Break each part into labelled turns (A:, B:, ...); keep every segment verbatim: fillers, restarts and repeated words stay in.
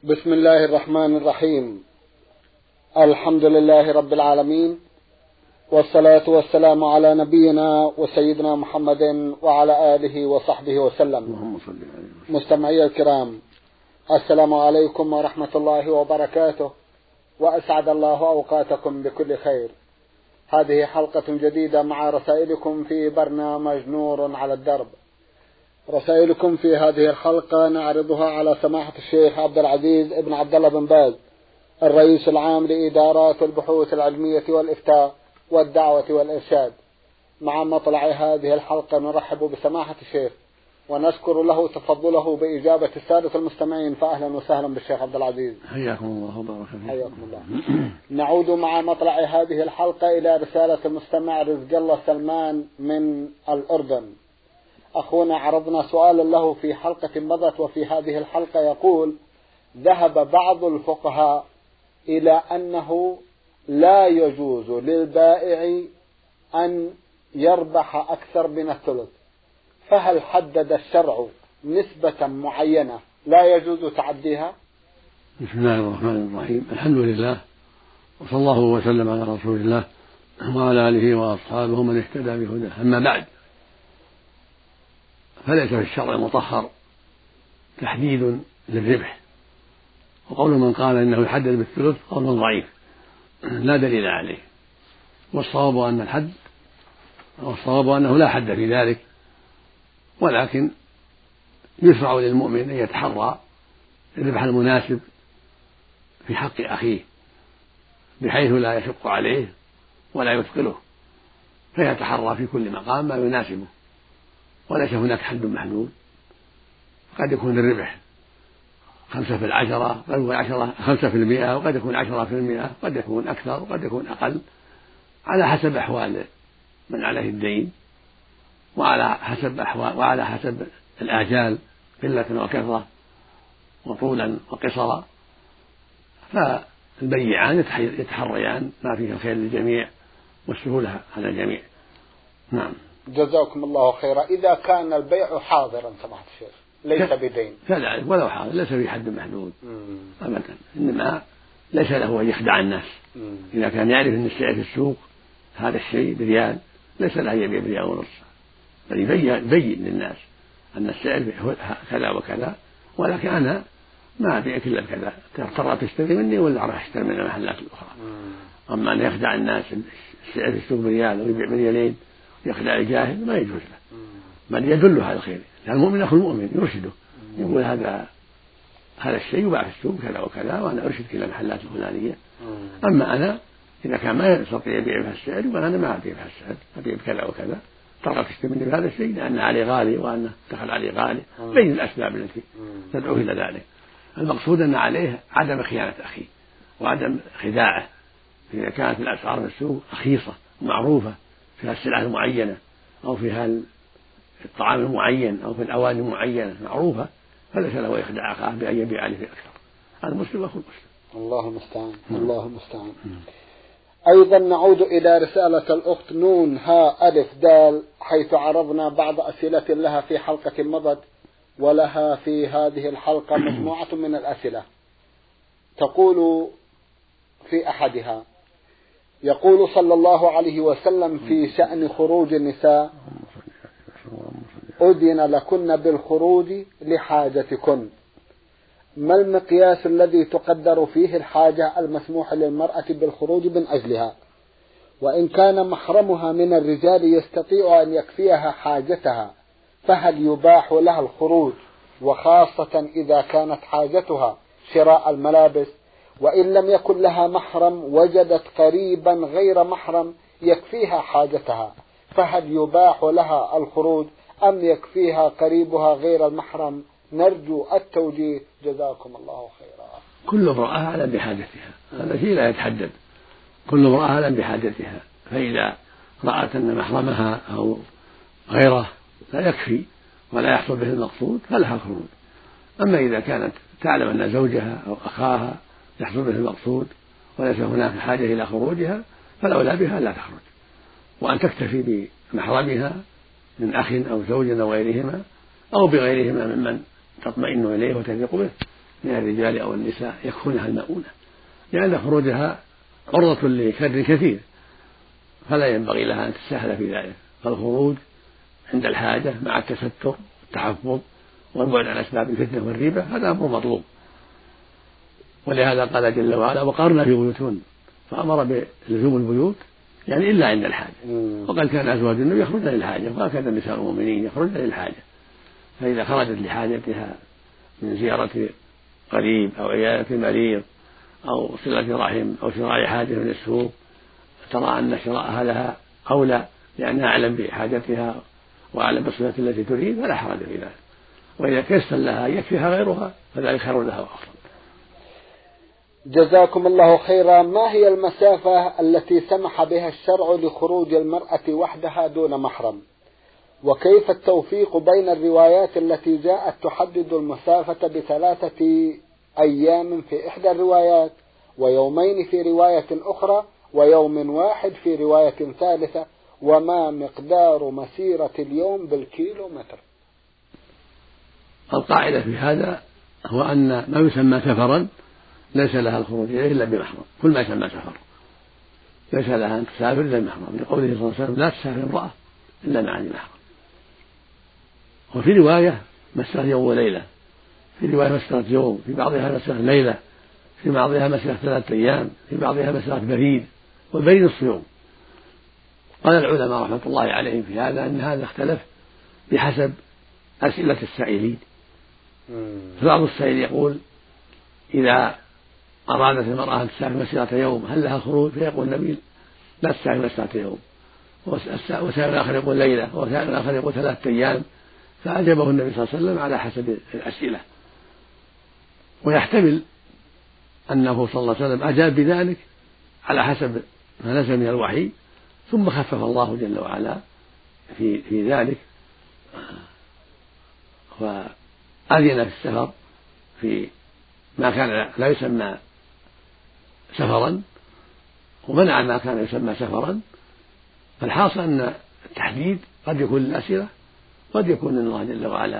A: بسم الله الرحمن الرحيم. الحمد لله رب العالمين، والصلاة والسلام على نبينا وسيدنا محمد وعلى آله وصحبه وسلم. مستمعي الكرام، السلام عليكم ورحمة الله وبركاته، وأسعد الله أوقاتكم بكل خير. هذه حلقة جديدة مع رسائلكم في برنامج نور على الدرب. رسائلكم في هذه الحلقة نعرضها على سماحة الشيخ عبد العزيز ابن عبد الله بن باز، الرئيس العام لإدارات البحوث العلمية والإفتاء والدعوة والإرشاد. مع مطلع هذه الحلقة نرحب بسماحة الشيخ ونشكر له تفضله بإجابة السادة المستمعين، فأهلا وسهلا بالشيخ عبد العزيز.
B: حياكم الله وبارك فيكم.
A: حياكم الله. نعود مع مطلع هذه الحلقة إلى رسالة المستمع رزق الله سلمان من الأردن. أخونا عرضنا سؤالا له في حلقة مضت، وفي هذه الحلقة يقول: ذهب بعض الفقهاء إلى أنه لا يجوز للبائع أن يربح أكثر من الثلث، فهل حدد الشرع نسبة معينة لا يجوز تعديها؟
B: بسم الله الرحمن الرحيم. الحمد لله، وصلى الله وسلم على رسول الله وعلى آله وأصحابه من اهتدى بهداه. أما بعد، فليس في الشرع المطهر تحديد للربح، وقول من قال إنه يحدد بالثلث قول ضعيف لا دليل عليه، والصواب أن الحد والصواب أنه لا حد في ذلك، ولكن يشرع للمؤمن أن يتحرى الربح المناسب في حق أخيه بحيث لا يشق عليه ولا يثقله، فيتحرى في كل مقام ما يناسبه، وليس هناك حد محدود. قد يكون الربح خمسة في العشرة، قد يكون عشرة خمسة في المئة، وقد يكون عشرة في المئة، قد يكون أكثر وقد يكون أقل، على حسب أحوال من عليه الدين، وعلى حسب أحوال وعلى حسب الآجال قلة وكثرة وطولا وقصرا، فالبيعان يتحريان ما فيه الخير للجميع والسهولة على الجميع. نعم.
A: جزاكم الله خيرا. إذا كان البيع حاضرا سماحة الشيخ ليس بدين
B: كذلك، ولو حاضر ليس في حد محدود أبدا، إنما ليس له أن يخدع الناس. مم. إذا كان يعرف أن السعر في السوق هذا الشيء بريال ليس له يبيع بريال ونص، بل يبين للناس أن السعر كذا وكذا، ولكن أنا ما أبيع إلا بكذا، ترى تشتري مني ولا أروح أشتري من المحلات الأخرى. مم. أما أن يخدع الناس السعر في السوق بريال ويبيع بريالين يخدع الجاهل ما يجوز له، بل يدل على الخير، لأن المؤمن أخو المؤمن يرشده، يقول هذا هذا الشيء يباع في السوق كذا وكذا وأنا أرشدك إلى المحلات الفلانية. أما أنا إذا كان ما يستطيع يبيع بها السعر يقول أنا ما أبيع بها السعر، أبيع بكذا وكذا، ترى تشتري مني بهذا الشيء لأن عليه غالي وأنه دخل عليه غالي، بين الأسباب التي تدعو إلى ذلك. المقصود أن عليه عدم خيانة أخيه وعدم خداعه، إذا كانت الأسعار في السوق رخيصة معروفة فيها السلعة المعينة أو فيها الطعام المعين أو في الأواني المعينة معروفة، فليس له يخدع أخاه بأن يبيع عليه أكثر. هذا مسلم أخو مسلم.
A: الله المستعان. الله المستعان. أيضا نعود إلى رسالة الأخت نون ها ألف دال، حيث عرضنا بعض أسئلة لها في حلقة مضت، ولها في هذه الحلقة مجموعة من الأسئلة. تقول في أحدها: يقول صلى الله عليه وسلم في شأن خروج النساء: أذن لكن بالخروج لحاجتكن، ما المقياس الذي تقدر فيه الحاجة المسموح للمرأة بالخروج من أجلها؟ وإن كان محرمها من الرجال يستطيع أن يكفيها حاجتها، فهل يباح لها الخروج، وخاصة إذا كانت حاجتها شراء الملابس؟ وإن لم يكن لها محرم وجدت قريبا غير محرم يكفيها حاجتها، فهل يباح لها الخروج أم يكفيها قريبها غير المحرم؟ نرجو التوجيه، جزاكم الله خيرا.
B: كل امرأة أعلم بحاجتها، هذا شيء لا يتحدد، كل امرأة أعلم بحاجتها، فإذا رأت أن محرمها أو غيره لا يكفي ولا يحصل به المقصود فلها الخروج. أما إذا كانت تعلم أن زوجها أو أخاها يحصل به المقصود وليس هناك حاجة إلى خروجها فالأولى بها لا تخرج، وأن تكتفي بمحرمها من أخ أو زوج أو غيرهما أو بغيرهما ممن تطمئن إليه وتثق به من الرجال أو النساء يكفونها المؤونة، لأن خروجها عرضة لشر كثير، فلا ينبغي لها أن تتساهل في ذلك. فالخروج عند الحاجة مع التستر والتحفظ والبعد عن أسباب الفتنة والريبة هذا أمر مطلوب. ولهذا قال جل وعلا: وقرنا في بيوتهن، فأمر بلزوم البيوت يعني إلا عند الحاجة. وقد كان أزواج النبي يخرجن للحاجة، وكان النساء المؤمنين يخرجن للحاجة، فإذا خرجت لحاجتها من زيارة قريب أو عيادة مريض أو صلة رحم أو شراء حاجة من السوق ترى أن شراءها لها أولى لأنها أعلم بحاجتها وأعلم بالصفة التي تريد فلا حرج في ذلك. وإذا تيسر لها يكفيها غيرها فذلك خير لها وأفضل.
A: جزاكم الله خيرا. ما هي المسافة التي سمح بها الشرع لخروج المرأة وحدها دون محرم؟ وكيف التوفيق بين الروايات التي جاءت تحدد المسافة بثلاثة أيام في إحدى الروايات، ويومين في رواية أخرى، ويوم واحد في رواية ثالثة؟ وما مقدار مسيرة اليوم بالكيلو متر؟
B: القاعدة في هذا هو أن ما يسمى سفرا ليس لها الخروج إليه إلا بمحرم. كل ما يسمى سفر ليس لها أن تسافر إلا بمحرم، لقوله صلى الله عليه وسلم: لا تسافر امرأة إلا مع ذي محرم. وفي رواية مسيرة يوم وليلة، في رواية مسيرة يوم، في بعضها مسيرة ليلة، في بعضها مسيرة ثلاثة أيام، في بعضها مسيرة بريد، والبريد نصف يوم. قال العلماء رحمة الله عليهم في هذا أن هذا اختلف بحسب أسئلة السائلين. فبعض السائل يقول: إذا أرادت المرأة أن تسافر مسيرة يوم هل لها خروج؟ فيقول النبي: لا تسافر مسيرة يوم. وسائل آخر يقول ليلة، وسائل آخر يقول ثلاثة أيام. فأجابه النبي صلى الله عليه وسلم على حسب الأسئلة. ويحتمل أنه صلى الله عليه وسلم أجاب بذلك على حسب ما نزل من الوحي، ثم خفف الله جل وعلا في في ذلك فأذن في السفر في ما كان لا يسمى سفرا، ومنع ما كان يسمى سفرا. فالحاصل أن التحديد قد يكون للأسئلة، قد يكون أن الله جل وعلا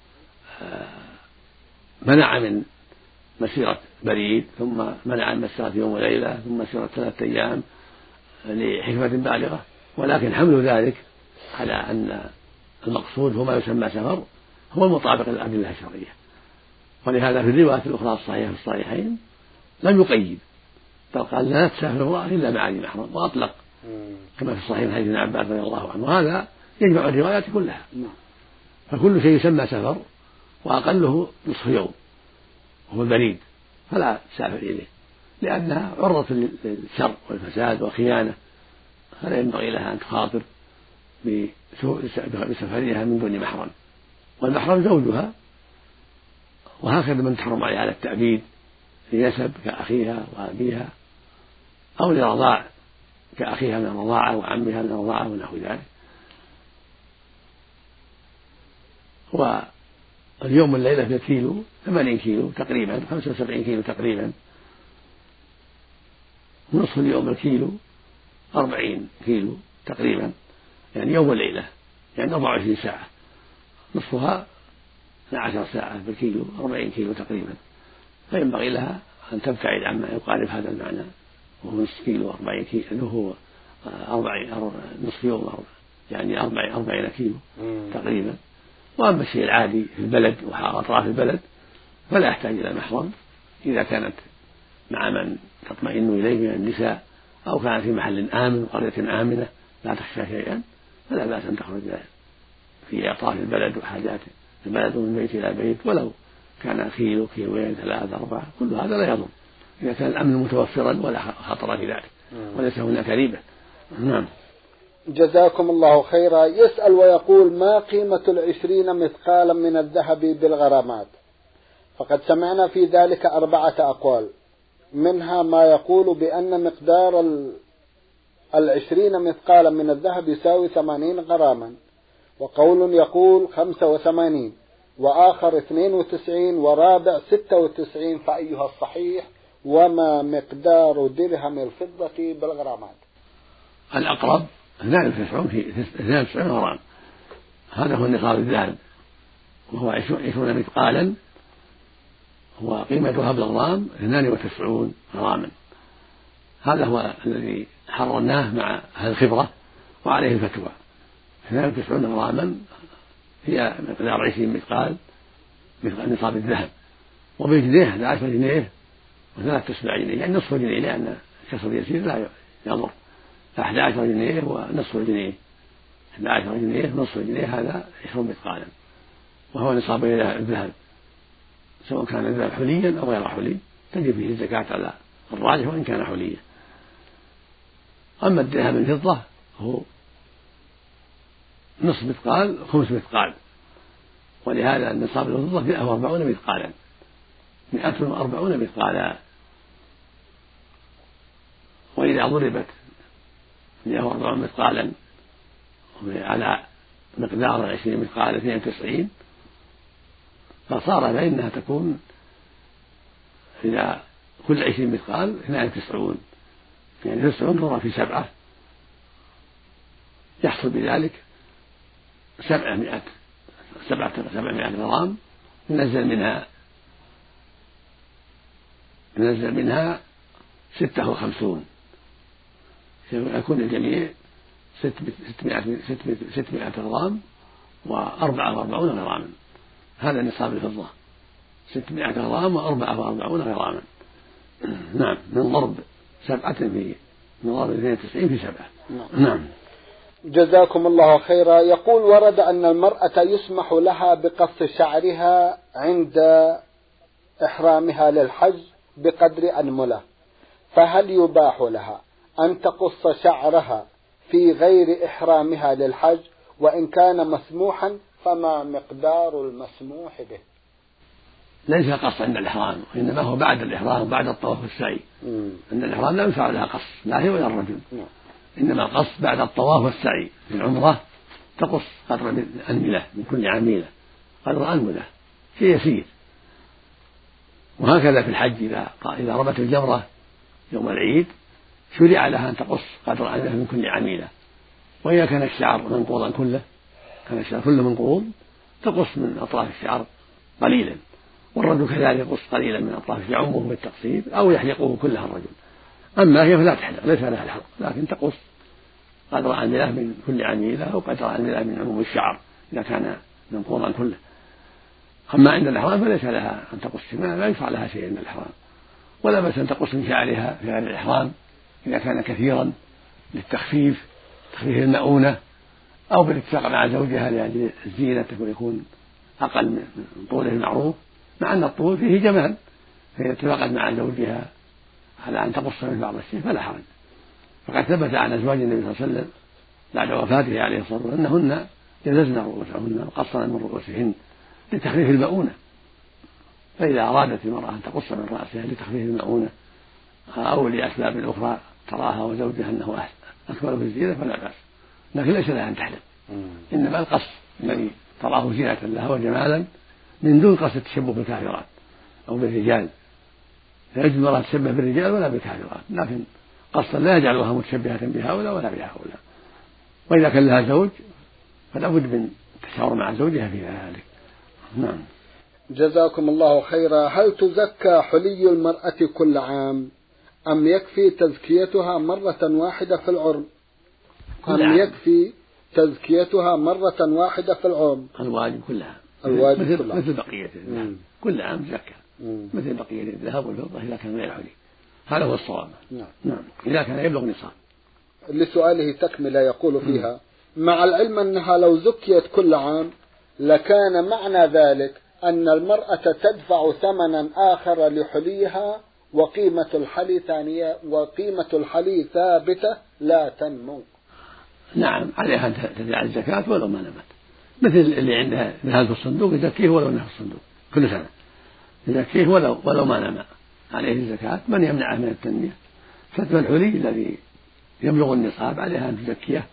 B: منع من مسيرة بريد، ثم منع من مسيرة يوم وليلة، ثم مسيرة ثلاثة أيام لحكمة بالغة. ولكن حمل ذلك على أن المقصود هو ما يسمى سفر هو المطابق للأدلة الشرعية. ولهذا في الروايات الأخرى الصحيحة في الصحيحين لم يقيد، بل قال: لا تسافر امرأة إلا مع ذي محرم، وأطلق كما في الصحيح من حديث ابن عباس رضي الله عنه. وهذا يجمع الروايات كلها، فكل شيء يسمى سفر وأقله نصف يوم وهو البريد فلا تسافر إليه، لأنها عرضة للشر والفساد والخيانة، فلا ينبغي لها أن تخاطر بسفرها من دون محرم. والمحرم زوجها، وهكذا من تحرم عليها على التأبيد في نسب كأخيها وأبيها، أو لرضاع كأخيها من الرضاعة وعمها من الرضاعة ونحو ذلك. واليوم والليلة في كيلو ثمانين كيلو تقريبا، خمسة وسبعين كيلو تقريبا، ونصف اليوم الكيلو أربعين كيلو تقريبا، يعني يوم والليلة يعني أربعة وعشرين ساعة، نصفها اثنتا عشرة ساعة بالكيلو أربعين كيلو تقريبا. فينبغي لها أن تبتعد عما يقارب هذا المعنى، وهو نصف كيلو أربعين كيلو، هو أربعين نصف يوم يعني أربعين أربعين كيلو تقريبا. وأما الشيء العادي في البلد وأطراف البلد فلا يحتاج إلى محرم، إذا كانت مع من تطمئن إليه من النساء، أو كانت في محل آمن وقرية آمنة لا تخشى شيئا، فلا بأس أن تخرج في أطراف البلد وحاجات البلد من بيت إلى بيت، ولو كان كيلو كيلوين ثلاثة أربعة كل هذا لا يضر إذا كان الأمن متوفرا ولا خطر في ذلك وليس هناك ريبة. نعم.
A: جزاكم الله خيرا. يسأل ويقول: ما قيمة العشرين مثقالا من الذهب بالغرامات؟ فقد سمعنا في ذلك أربعة أقوال، منها ما يقول بأن مقدار العشرين مثقالا من الذهب يساوي ثمانين غراما، وقول يقول خمسة وثمانين، وآخر اثنين وتسعين، ورابع ستة وتسعين، فأيها الصحيح؟ وما مقدار درهم الفضة بالغرامات؟
B: الأقرب اثنان وتسعين غرام، هذا هو نصاب الذهب، وهو عشرون مثقالا، وقيمتها بالغرام اثنان وتسعون غراما. هذا هو الذي حررناه مع أهل الخبرة وعليه الفتوى. اثنان وتسعون غراما هي مقدار عشرين مثقال مثل نصاب الذهب، وبجنيه إحدى عشر جنيه وثلاث تسبع جنيه، يعني نصف جنيه، لأن كسر يسير لا يضر. أحد عشر جنيه ونصف جنيه، أحد عشر جنيه ونصف جنيه، هذا عشرون مثقالا، وهو نصاب الذهب، سواء كان الذهب حليا أو غير حلي تجب فيه الزكاة على الراجح وإن كان حليا. أما الدرهم الفضة هو نصف مثقال خمس مثقال، ولهذا النصاب الفضة مئة وأربعون مثقالا، مئة وأربعون مثقالا. وإذا ضربت مئة وأربعون مثقالا على مقدار عشرين مثقال اثنين وتسعين فصار فإنها تكون إلى كل عشرين مثقال اثنان وتسعون، يعني تسعون ضرب في سبعة يحصل بذلك سبعمائة سبعة سبعمائة غرام، ينزل منها ينزل منها ستة وخمسون، يكون الجميع ستمائة غرام وأربعة وأربعون غراما. هذا نصاب الفضة، ستمائة غرام وأربعة وأربعون غراما. نعم، من ضرب سبعة في من ضرب اثنين وتسعين في سبعة. نعم.
A: جزاكم الله خيرا. يقول: ورد أن المرأة يسمح لها بقص شعرها عند إحرامها للحج بقدر أنملة، فهل يباح لها أن تقص شعرها في غير إحرامها للحج؟ وإن كان مسموحا فما مقدار المسموح به؟
B: ليس قص عند الإحرام، وإنما هو بعد الإحرام وبعد الطواف والسعي. عند الإحرام لا يشرع لها قص، لا هي ولا الرجل، إنما القص بعد الطواف والسعي. في العمرة تقص قدر أنملة من كل عميلة، قدر أنملة شيء يسير. وهكذا في الحج إذا إذا رمت الجمرة يوم العيد شرع لها أن تقص قدر أنملة من كل عميلة. وإذا كان الشعر منقوضا كله، كان الشعر كله منقوض، تقص من أطراف الشعر قليلا، والرجل كذلك يقص قليلا من أطراف يعمه بالتقصير أو يحلقه كلها الرجل. أما هي فلا تحلق، ليس لها الحلق، لكن تقص قدر أنملة من كل عميلة أو قدر أنملة من عموم الشعر إذا كان منقوضا كله. أما عند الإحرام فليس لها أن تقص، لا يشرع لها شيء عند الإحرام، ولا بأس أن تقص من شعرها في غير الإحرام إذا كان كثيرا للتخفيف، تخفيف المؤونة، أو بالاتفاق مع زوجها لأجل الزينة ويكون أقل من طوله المعروف، مع أن الطول فيه جمال، فإذا اتفقت مع زوجها على أن تقص من بعض الشيء فلا حرج. فقد ثبت عن أزواج النبي صلى الله عليه وسلم بعد وفاته عليه الصلاة والسلام أنهن جززن رؤوسهن وقصن من رؤوسهن لتخفيف المؤونة. فإذا أرادت المرأة أن تقص من رأسها لتخفيف المؤونة أو لأسباب أخرى تراها وزوجها أنه أكمل في الزينة فلا بأس، لكن ليس لها أن تحلق. إنما القص الذي تراه زينة لها وجمالا من دون قصد التشبه بالكافرات أو بالرجال، لا يجوز المرأة تشبه بالرجال ولا بالكافرات، لكن قصا لا يجعلها متشبهة بهؤلاء ولا بهؤلاء. وإذا كان لها زوج فلا بد من التشاور مع زوجها في ذلك. نعم.
A: جزاكم الله خيرا. هل تزكى حلي المرأة كل عام أم يكفي تزكيتها مرة واحدة في العمر؟ أم يكفي تزكيتها مرة واحدة في العمر؟
B: الواجب كلها،
A: الواجب
B: مثل,
A: كلها.
B: مثل بقية الذهب، كل عام زكى مثل بقية الذهب والفضة إذا كان غير حلي. هذا هو الصواب.
A: نعم.
B: نعم، إذا كان يبلغ نصاب.
A: لسؤاله تكملة يقول فيها: مع العلم أنها لو زكيت كل عام لكان معنى ذلك أن المرأة تدفع ثمنا آخر لحليها وقيمة الحلي ثانية وقيمة الحلي ثابتة لا تنمو.
B: نعم، عليها أن تدفع الزكاة ولو ما نمت، مثل اللي عنده ذهب في الصندوق يزكيه ولو نمى في الصندوق كل سنة، يزكيه ولو ولو ما نمى، عليه الزكاة. من يمنعه من التنمية؟ فتوى الحلي الذي يبلغ النصاب عليها أن تزكيه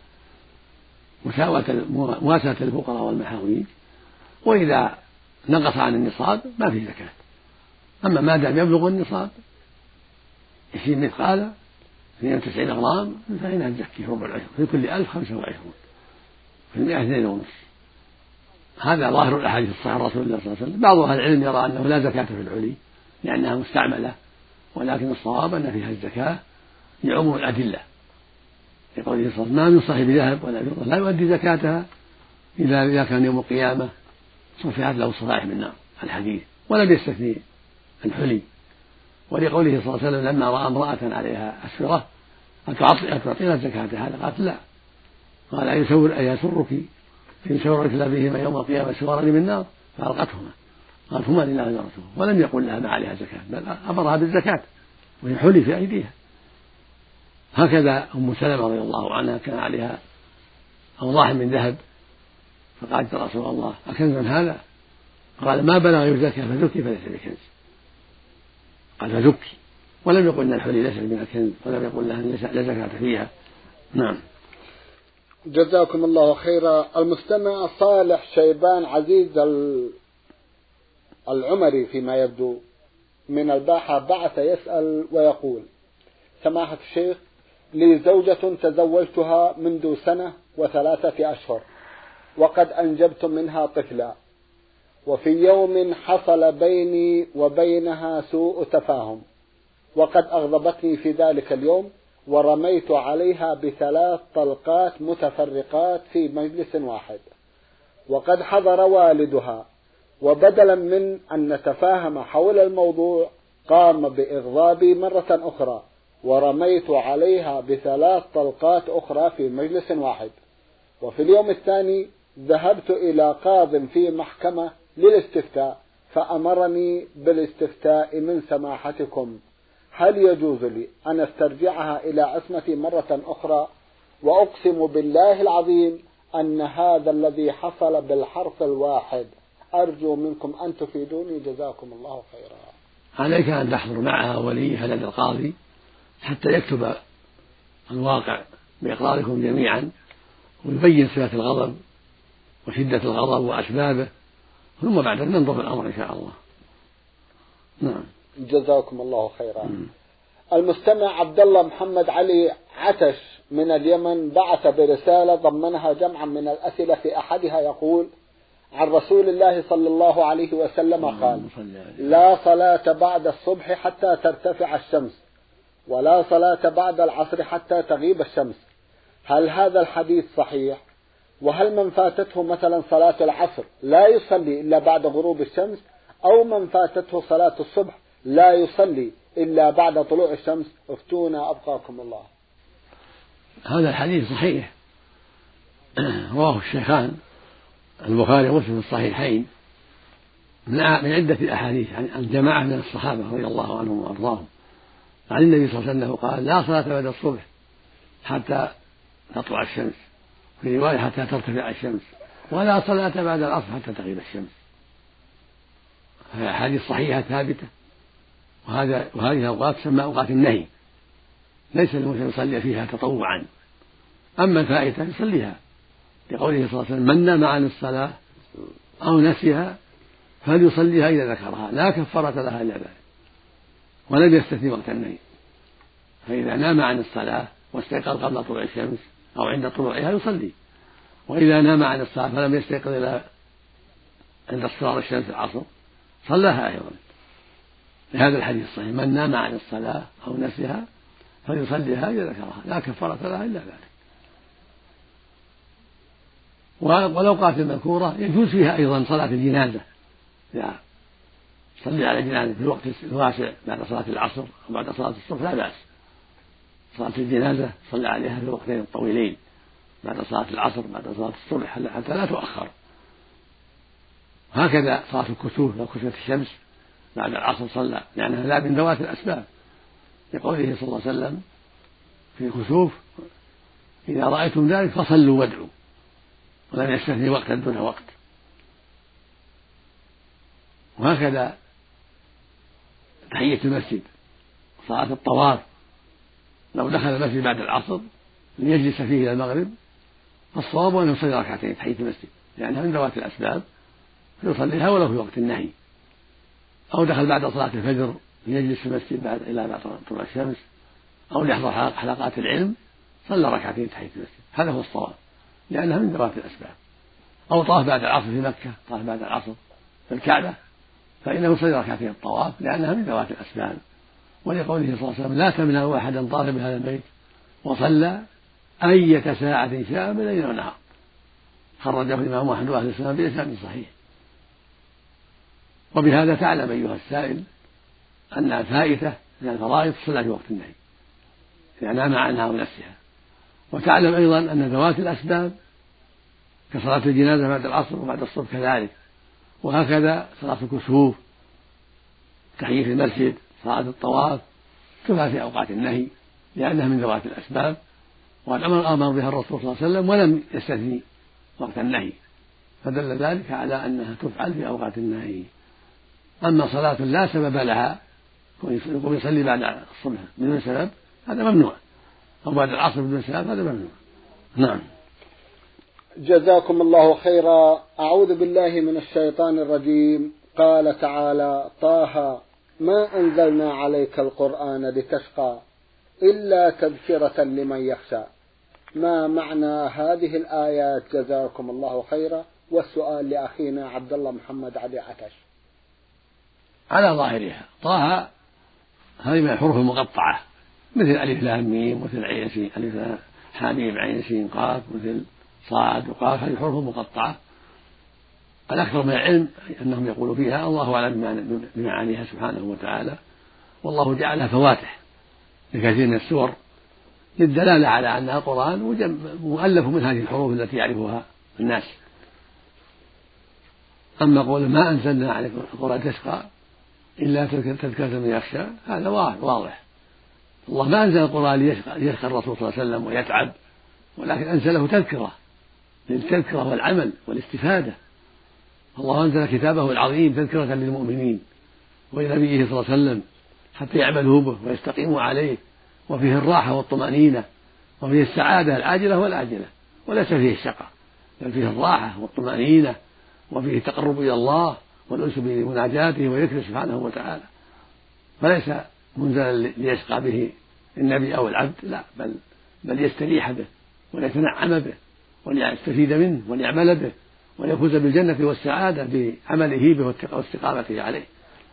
B: مواساة الفقراء والمحاويج، وإذا نقص عن النصاب ما في زكاة. أما ما دام يبلغ النصاب عشرين مثقال اثنين وتسعين غرام فإنها تزكيه ربع العشر في كل ألف خمسة وعشرون، في المئة اثنين ونصف. هذا ظاهر الأحاديث الصحيحة عن رسول الله صلى الله عليه وسلم. بعض أهل العلم يرى أنه لا زكاة في الحلي لأنها مستعملة، ولكن الصواب أن فيها الزكاة لعموم الأدلة، لقوله صلى الله عليه وسلم: ما من صاحب ذهب ولا فضة لا يؤدي زكاتها إلا إذا كان يوم القيامة صفحت له صفائح من نار، الحديث. ولم يستثني الحلي. ولقوله صلى الله عليه وسلم لما رأى امرأة عليها أسفرة: أتعطينا زكاتها؟ هذا قالت: لا. قال: أيسرك في سورك بهما يوم القيامة سوارا من نار؟ فألقتهما. قالت: هما لله ورسوله. ولم يقل لها ما عليها زكاة، بل أمرها بالزكاة وهي حلي في أيديها. هكذا أم سلمة رضي الله عنها كان عليها أوضاح من ذهب، فقالت: يا رسول الله أكنز هذا؟ قال: ما بلغ يزكى فزكي فليس بكنز. قال: فزكي. ولم يقل أن الحلي ليس من الكنز، ولم يقل لها لا زكاة فيها. نعم.
A: جزاكم الله خيرا. المستمع صالح شيبان عزيز العمري فيما يبدو من الباحة بعث يسأل ويقول: سماحة الشيخ، لي زوجة تزوجتها منذ سنة وثلاثة أشهر، وقد أنجبت منها طفلا، وفي يوم حصل بيني وبينها سوء تفاهم، وقد أغضبتني في ذلك اليوم، ورميت عليها بثلاث طلقات متفرقات في مجلس واحد، وقد حضر والدها، وبدلا من أن نتفاهم حول الموضوع قام بإغضابي مرة أخرى، ورميت عليها بثلاث طلقات أخرى في مجلس واحد. وفي اليوم الثاني ذهبت إلى قاض في محكمة للاستفتاء، فأمرني بالاستفتاء من سماحتكم، هل يجوز لي أن استرجعها إلى عصمتي مرة أخرى؟ وأقسم بالله العظيم أن هذا الذي حصل بالحرف الواحد، أرجو منكم أن تفيدوني، جزاكم الله خيرا.
B: عليك أن تحضر معها وليها لدى القاضي حتى يكتب الواقع بإقراركم جميعا، ويبين صفة الغضب وشدة الغضب وأسبابه، ثم بعد ننظر الأمر إن شاء الله. نعم.
A: جزاكم الله خيرا. م. المستمع عبد الله محمد علي عتش من اليمن بعث برسالة ضمنها جمعا من الأسئلة، في أحدها يقول: عن رسول الله صلى الله عليه وسلم قال: لا صلاة بعد الصبح حتى ترتفع الشمس، ولا صلاة بعد العصر حتى تغيب الشمس. هل هذا الحديث صحيح؟ وهل من فاتته مثلا صلاة العصر لا يصلي إلا بعد غروب الشمس، أو من فاتته صلاة الصبح لا يصلي إلا بعد طلوع الشمس؟ افتونا أبقاكم الله.
B: هذا الحديث صحيح، رواه الشيخان البخاري ومسلم في الصحيحين من عدة أحاديث عن جماعة من الصحابة رضي الله عنهم وأرضاهم عن النبي صلى الله عليه وسلم قال: لا صلاة بعد الصبح حتى تطلع الشمس، في رواية حتى ترتفع الشمس، ولا صلاة بعد العصر حتى تغيب الشمس. هذه أحاديث صحيحة ثابتة، وهذا وهذه الأوقات تسمى أوقات النهي، ليس للمسلم يصلي فيها تطوعا، أما الفائتة يصليها، لقوله صلى الله عليه وسلم: من نام عن الصلاة أو نسيها فليصليها إذا ذكرها لا كفارة لها إلا ذلك. ولم يستثني وقت النهي، فإذا نام عن الصلاة واستيقظ قبل طلوع الشمس أو عند طلوعها يصلي، وإذا نام عن الصلاة فلم يستيقظ إلا عند اصفرار الشمس العصر صلاها أيضا، لهذا الحديث الصحيح: من نام عن الصلاة أو نسيها فليصليها إذا ذكرها لا كفارة لها إلا ذلك. والأوقات المذكورة يجوز فيها أيضا صلاة الجنازة، إذا صلي على جنازة في الوقت الواسع بعد صلاة العصر أو بعد صلاة الصبح لا بأس. صلاة الجنازة صلى عليها في الوقتين الطويلين بعد صلاة العصر بعد صلاة الصبح حتى لا تؤخر. هكذا صلاة الكسوف لو كسفت الشمس بعد العصر صلى، لأنها لا من ذوات الأسباب، لقوله صلى الله عليه وسلم في الكسوف: إذا رأيتم ذلك فصلوا وادعوا، ولم يستثني وقتا دون وقت. وهكذا تحية المسجد، صلاة الطواف لو دخل المسجد بعد العصر ليجلس فيه إلى المغرب فالصواب أن يصلي ركعتين تحية المسجد، لأنها من ذوات الأسباب فيصليها ولو في وقت النهي. أو دخل بعد صلاة الفجر ليجلس في المسجد بعد إلى بعد طلوع الشمس، أو ليحضر حلقات العلم صلى ركعتين تحية المسجد، هذا هو الصواب لأنها من ذوات الأسباب. أو طاف بعد العصر في مكة، طاف بعد العصر في الكعبة فإنه صلى ركعتين الطواف لأنها من ذوات الأسباب، ولقوله صلى الله عليه وسلم لا تمنعوا أحدا طاف بهذا البيت وصلى أية ساعة شاء من الليل والنهار. خرجه الإمام أحمد وأهل السنة بإسناد صحيح. وبهذا تعلم أيها السائل أن الفائتة من الفرائض تصلى في وقت النهي إذا نام عنها ونفسها، وتعلم أيضا أن ذوات الأسباب كصلاة الجنازة بعد العصر وبعد الصبح كذلك، وهكذا صلاة الكسوف، تحية المسجد، صلاة الطواف كلها في أوقات النهي لأنها من ذوات الأسباب، والأمر أمر بها الرسول صلى الله عليه وسلم ولم يستثني وقت النهي، فدل ذلك على أنها تفعل في أوقات النهي. أما صلاة لا سبب لها يقوم يصلي بعد الصبح بدون سبب هذا ممنوع، أو بعد العصر بدون سبب هذا ممنوع. نعم.
A: جزاكم الله خيرا. أعوذ بالله من الشيطان الرجيم. قال تعالى: طه ما أنزلنا عليك القرآن لتشقى إلا تذكرة لمن يخشى. ما معنى هذه الآيات جزاكم الله خيرا؟ والسؤال لأخينا عبد الله محمد علي عكش.
B: على ظاهرها طه هذه من الحروف المقطعة مثل ألف لام ميم، مثل عين سين ألف حاميم عين سين قاف، مثل صاد وقاف، هذه حروف مقطعة. الأكثر من العلم أنهم يقولوا فيها الله أعلم بمعانيها سبحانه وتعالى، والله جعلها فواتح لكثير من السور للدلالة على أنها قرآن مؤلف من هذه الحروف التي يعرفها الناس. أما قول ما أنزلنا عليك القرآن تشقى إلا تذكرة من يخشى هذا واضح. الله ما أنزل القرآن ليشقى الرسول صلى الله عليه وسلم ويتعب، ولكن أنزله تذكرة للتذكرة والعمل والاستفادة. الله أنزل كتابه العظيم تذكرة للمؤمنين ولنبيه صلى الله عليه وسلم حتى يعملوا به ويستقيموا عليه، وفيه الراحة والطمأنينة، وفيه السعادة العاجلة والآجلة، وليس فيه الشقاء، بل فيه الراحة والطمأنينة، وفيه التقرب إلى الله والأنس بمناجاته وذكره سبحانه وتعالى. فليس منزلا ليشقى به النبي أو العبد، لا، بل بل يستريح به وليتنعم به وليستفيد منه وليعمل به وليفوز بالجنة والسعادة بعمله به واستقامته عليه.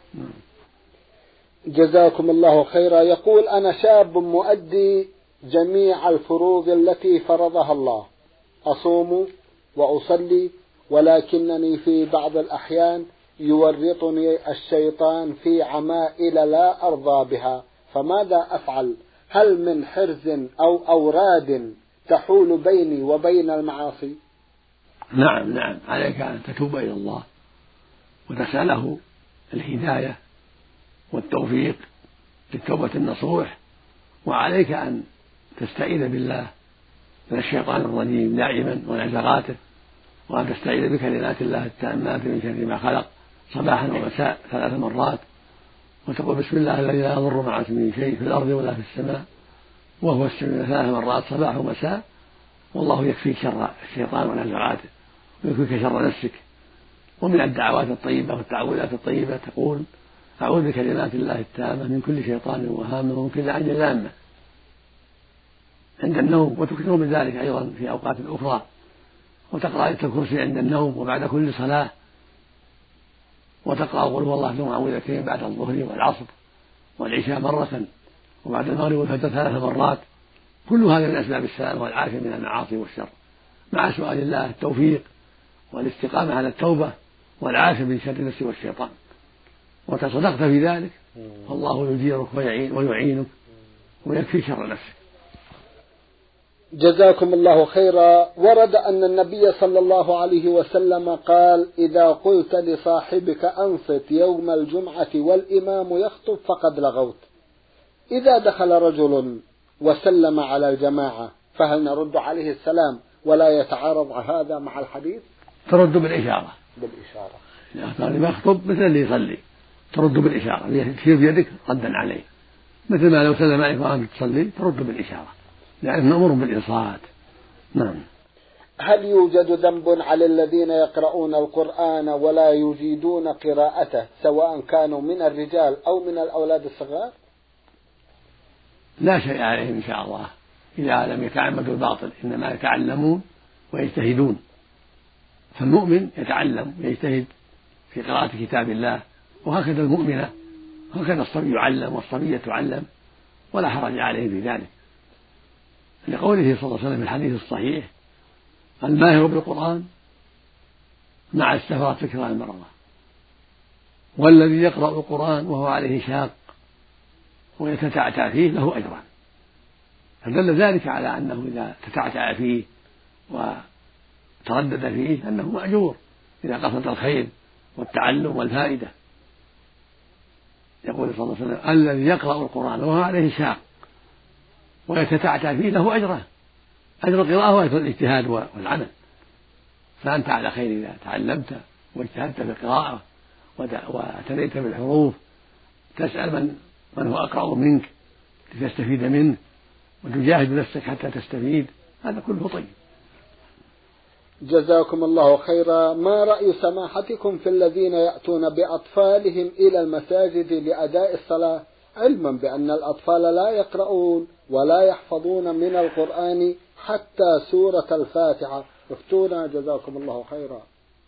A: جزاكم الله خيرا. يقول: أنا شاب مؤدي جميع الفروض التي فرضها الله، أصوم وأصلي، ولكنني في بعض الأحيان يورطني الشيطان في عمائل لا أرضى بها، فماذا أفعل؟ هل من حرز أو أوراد تحول بيني وبين المعاصي؟
B: نعم نعم عليك أن تتوب إلى الله وتسأله الهداية والتوفيق للتوبة النصوح، وعليك أن تستعيذ بالله من الشيطان الرجيم دائما ونزغاته، وأن تستعيذ بكلمات الله التامات من شر ما خلق صباحا ومساء ثلاث مرات، وتقول بسم الله الذي لا يضر مع اسمه شيء في الأرض ولا في السماء وهو السميع ثلاث مرات صباح ومساء، والله يكفيك شر الشيطان ونزغاته ويكفيك شر نفسك. ومن الدعوات الطيبة والتعوذات الطيبة تقول أعوذ بكلمات الله التامة من كل شيطان وهامة ومن كل عين لامة عند النوم، وتكثر من ذلك أيضا في أوقات أخرى، وتقرأ آية الكرسي عند النوم وبعد كل صلاة، وتقرأ قل هو الله ثم معوذتين بعد الظهر والعصر والعشاء مرة، وبعد المغرب والفجر ثلاث مرات. كل هذا من أسباب السلام والعافية من المعاصي والشر، مع سؤال الله التوفيق والاستقامة على التوبة والعافية من شر النفس والشيطان. وتصدقت في ذلك فالله يجيرك ويعينك ويكفي شر نفسك.
A: جزاكم الله خيرا. ورد أن النبي صلى الله عليه وسلم قال: إذا قلت لصاحبك أنصت يوم الجمعة والإمام يخطب فقد لغوت. إذا دخل رجل وسلم على الجماعة فهل نرد عليه السلام ولا يتعارض هذا مع الحديث؟
B: ترد بالإشارة.
A: بالإشارة.
B: إذا كان يخطب مثل اللي يصلي ترد بالإشارة، تشير بيدك ردا عليه، مثل ما لو سلم عليك وأنت تصلي ترد بالإشارة، لأنه مأمور بالإنصات. نعم.
A: هل يوجد ذنب على الذين يقرؤون القرآن ولا يجيدون قراءته سواء كانوا من الرجال أو من الأولاد الصغار؟
B: لا شيء عليهم إن شاء الله إذا لم يتعمدوا الباطل، إنما يتعلمون ويجتهدون. فالمؤمن يتعلم ويجتهد في قراءة كتاب الله وهكذا المؤمنة، وهكذا الصبي يعلم والصبية تعلم ولا حرج عليه في ذلك، لقوله صلى الله عليه وسلم في الحديث الصحيح: الماهر بالقرآن مع السفرة فكرة المرضى، والذي يقرأ القرآن وهو عليه شاق ويتتعتع فيه له أجران. فدل ذلك على أنه إذا تتعتع فيه وتردد فيه أنه مأجور إذا قصد الخير والتعلم والفائدة. يقول صلى الله عليه وسلم: الذي يقرأ القرآن وهو عليه شاق ويتتعتع فيه له أجران، أجر القراءة وأجر الاجتهاد والعمل. فأنت على خير إذا تعلمت واجتهدت في القراءة واعتنيت بالحروف، تسأل من من هو أقرأ منك لتستفيد منه وتجاهد نفسك حتى تستفيد، هذا كله طيب.
A: جزاكم الله خيرا. ما رأي سماحتكم في الذين يأتون بأطفالهم إلى المساجد لأداء الصلاة، علما بأن الأطفال لا يقرؤون ولا يحفظون من القرآن حتى سورة الفاتحة؟ افتونا جزاكم الله خيرا.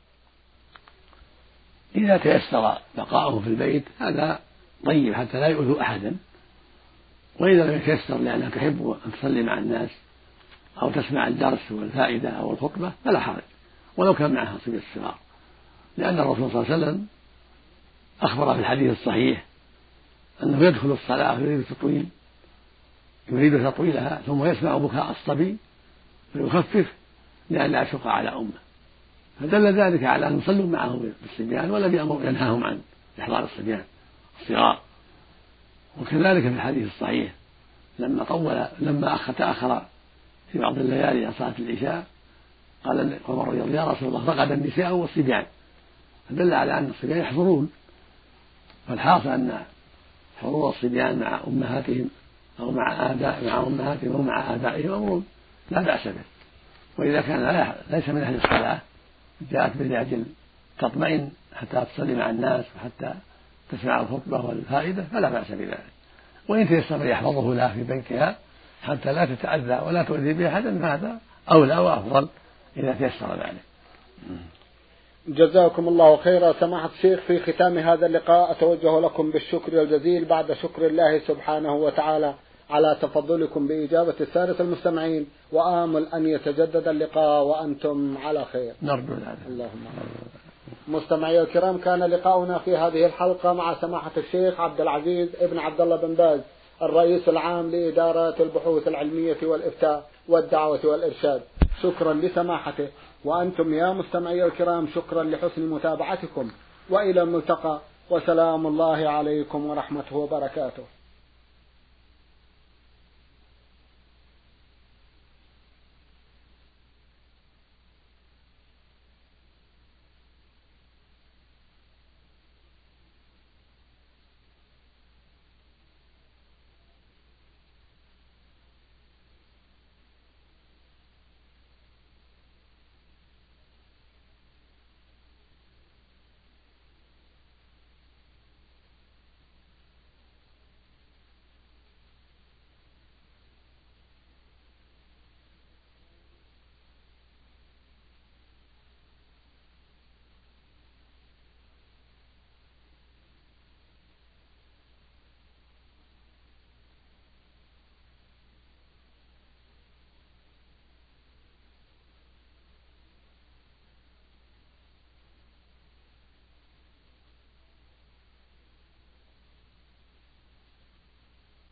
B: إذا تيسر بقاؤه في البيت هذا طيب حتى لا يؤذوا أحدا، وإذا لم يتيسر لأنك تحب أن تصلي مع الناس أو تسمع الدرس والفائدة أو الخطبة فلا حرج، ولو كان معها صبي الصغار، لأن الرسول صلى الله عليه وسلم أخبر في الحديث الصحيح أنه يدخل الصلاة يريد تطويل يريد تطويلها ثم يسمع بكاء الصبي فيخفف لأن لا يشق على أمه، فدل ذلك على أن يصلوا معه بالصبيان ولم يأمر ينهاهم عن إحضار الصبيان الصغار. وكذلك في الحديث الصحيح لما طول لما أخ تأخر في بعض الليالي عن صلاة العشاء قال عمر رضي الله: يا رسول الله فقد النساء والصبيان، فدل على أن الصبيان يحضرون. فالحاصل أن حضور الصبيان مع أمهاتهم أو مع آباء مع أمهاتهم أو مع آبائهم أمر لا بأس به، وإذا كان ليس من أهل الصلاة جاءت به لأجل تطمئن حتى تصلي مع الناس وحتى تسمع الخطبة والفائدة فلا بأس بذلك، وإن تيسر يحفظه لها في بيتها حتى لا تتأذى ولا تؤذي به أحدا فهذا أولى وأفضل إذا تيسر ذلك.
A: جزاكم الله خيرا. سماحة الشيخ، في ختام هذا اللقاء أتوجه لكم بالشكر الجزيل بعد شكر الله سبحانه وتعالى على تفضلكم بإجابة السادة المستمعين، وآمل أن يتجدد اللقاء وأنتم على خير.
B: نرجو ذلك.
A: اللهم مستمعي الكرام، كان لقاؤنا في هذه الحلقة مع سماحة الشيخ عبد العزيز ابن عبد الله بن باز، الرئيس العام لإدارة البحوث العلمية والإفتاء والدعوة والإرشاد. شكرا لسماحته، وأنتم يا مستمعي الكرام شكرا لحسن متابعتكم، وإلى الملتقى، وسلام الله عليكم ورحمته وبركاته.